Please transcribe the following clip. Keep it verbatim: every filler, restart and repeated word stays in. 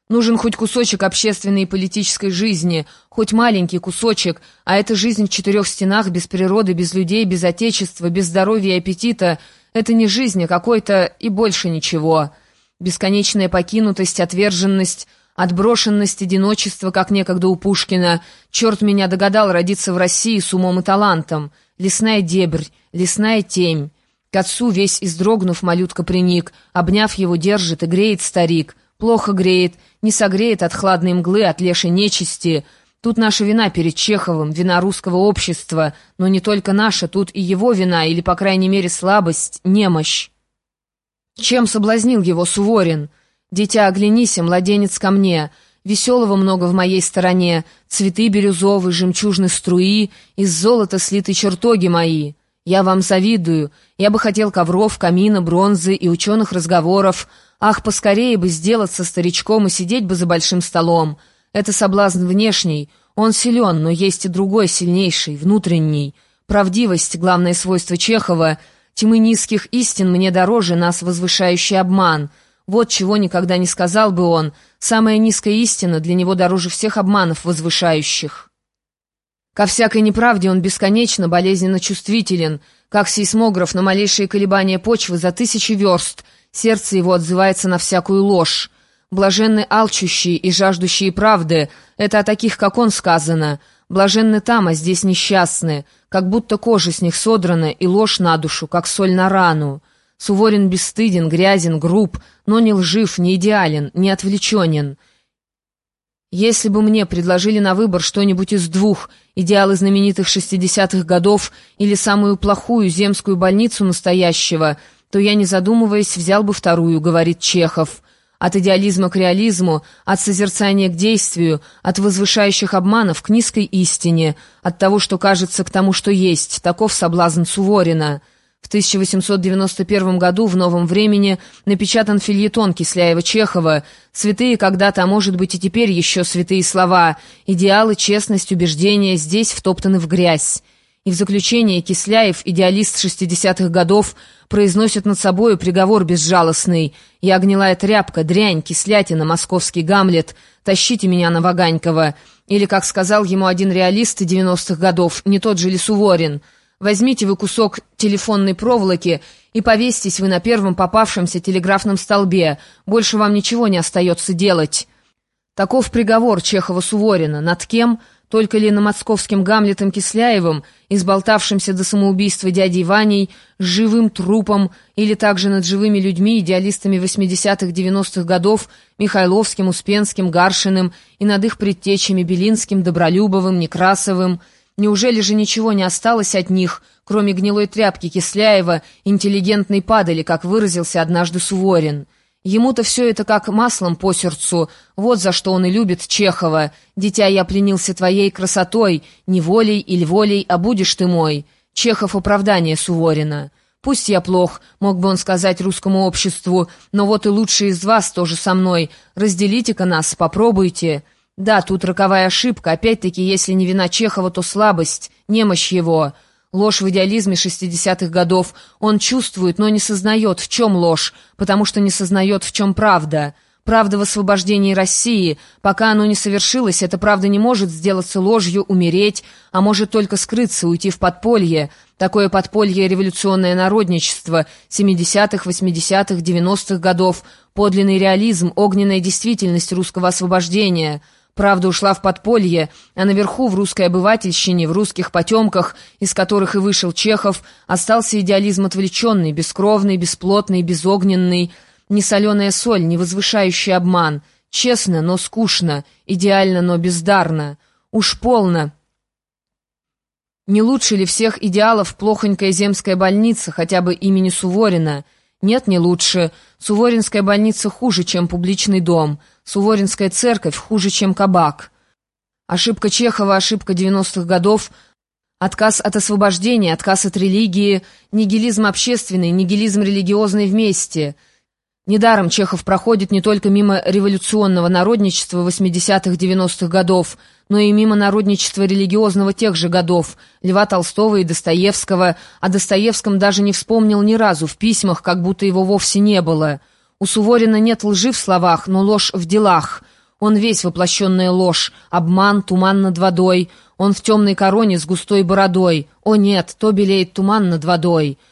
Нужен хоть кусочек общественной и политической жизни, хоть маленький кусочек, а эта жизнь в четырех стенах, без природы, без людей, без отечества, без здоровья и аппетита — это не жизнь, а какой-то и больше ничего. Бесконечная покинутость, отверженность, отброшенность, одиночество, как некогда у Пушкина. Черт меня догадал родиться в России с умом и талантом. Лесная дебрь, лесная темь. К отцу весь издрогнув, малютка приник, обняв его, держит и греет старик. Плохо греет, не согреет от хладной мглы, от лешей нечисти. Тут наша вина перед Чеховым, вина русского общества, но не только наша, тут и его вина, или, по крайней мере, слабость, немощь. Чем соблазнил его Суворин? «Дитя, оглянись, младенец ко мне. Веселого много в моей стороне, цветы бирюзовые, жемчужные струи, из золота слиты чертоги мои. Я вам завидую, я бы хотел ковров, камина, бронзы и ученых разговоров. Ах, поскорее бы сделаться старичком и сидеть бы за большим столом. Это соблазн внешний, он силен, но есть и другой, сильнейший, внутренний. Правдивость, главное свойство Чехова, тьмы низких истин мне дороже нас возвышающий обман. Вот чего никогда не сказал бы он, самая низкая истина для него дороже всех обманов возвышающих. Ко всякой неправде он бесконечно болезненно чувствителен, как сейсмограф на малейшие колебания почвы за тысячи верст, сердце его отзывается на всякую ложь. Блаженны алчущие и жаждущие правды, это о таких, как он, сказано. Блаженны там, а здесь несчастны, как будто кожа с них содрана и ложь на душу, как соль на рану. Суворин бесстыден, грязен, груб, но не лжив, не идеален, не отвлеченен. Если бы мне предложили на выбор что-нибудь из двух, идеалы знаменитых шестидесятых годов или самую плохую земскую больницу настоящего, то я, не задумываясь, взял бы вторую, говорит Чехов. От идеализма к реализму, от созерцания к действию, от возвышающих обманов к низкой истине, от того, что кажется, к тому, что есть, таков соблазн Суворина. В тысяча восемьсот девяносто первом году в «Новом времени» напечатан фельетон Кисляева-Чехова «Святые когда-то, а может быть и теперь еще святые слова, идеалы, честность, убеждения здесь втоптаны в грязь». И в заключение Кисляев, идеалист шестидесятых годов, произносит над собою приговор безжалостный: «Я гнилая тряпка, дрянь, кислятина, московский Гамлет, тащите меня на Ваганькова». Или, как сказал ему один реалист девяностых годов, не тот же ли Суворин: «Возьмите вы кусок телефонной проволоки и повесьтесь вы на первом попавшемся телеграфном столбе, больше вам ничего не остается делать». Таков приговор Чехова-Суворина. Над кем? Только ли на московским Гамлетом Кисляевым, изболтавшимся до самоубийства дядей Ваней, с живым трупом, или также над живыми людьми, идеалистами восьмидесятых-девяностых годов, Михайловским, Успенским, Гаршиным, и над их предтечами Белинским, Добролюбовым, Некрасовым? Неужели же ничего не осталось от них, кроме гнилой тряпки Кисляева, интеллигентной падали, как выразился однажды Суворин? Ему-то все это как маслом по сердцу, вот за что он и любит Чехова. «Дитя, я пленился твоей красотой, не волей или волей, а будешь ты мой». Чехов — оправдание Суворина. «Пусть я плох», — мог бы он сказать русскому обществу, «но вот и лучшие из вас тоже со мной. Разделите-ка нас, попробуйте». Да, тут роковая ошибка, опять-таки, если не вина Чехова, то слабость, немощь его. Ложь в идеализме шестидесятых годов он чувствует, но не сознает, в чем ложь, потому что не сознает, в чем правда. Правда в освобождении России. Пока оно не совершилось, эта правда не может сделаться ложью, умереть, а может только скрыться, уйти в подполье. Такое подполье — революционное народничество семидесятых, восьмидесятых, девяностых годов, подлинный реализм, огненная действительность русского освобождения. Правда ушла в подполье, а наверху, в русской обывательщине, в русских потемках, из которых и вышел Чехов, остался идеализм отвлеченный, бескровный, бесплотный, безогненный, не соленая соль, не возвышающий обман. Честно, но скучно, идеально, но бездарно. Уж полно. Не лучше ли всех идеалов плохонькая земская больница, хотя бы имени Суворина? Нет, не лучше. Суворинская больница хуже, чем публичный дом. Суворинская церковь хуже, чем кабак. Ошибка Чехова, ошибка девяностых годов, отказ от освобождения, отказ от религии, нигилизм общественный, нигилизм религиозный вместе. Недаром Чехов проходит не только мимо революционного народничества восьмидесятых-девяностых годов, но и мимо народничества религиозного тех же годов, Льва Толстого и Достоевского. О Достоевском даже не вспомнил ни разу в письмах, как будто его вовсе не было. У Суворина нет лжи в словах, но ложь в делах. Он весь воплощенная ложь, обман, туман над водой. Он в темной короне с густой бородой. О нет, то белеет туман над водой.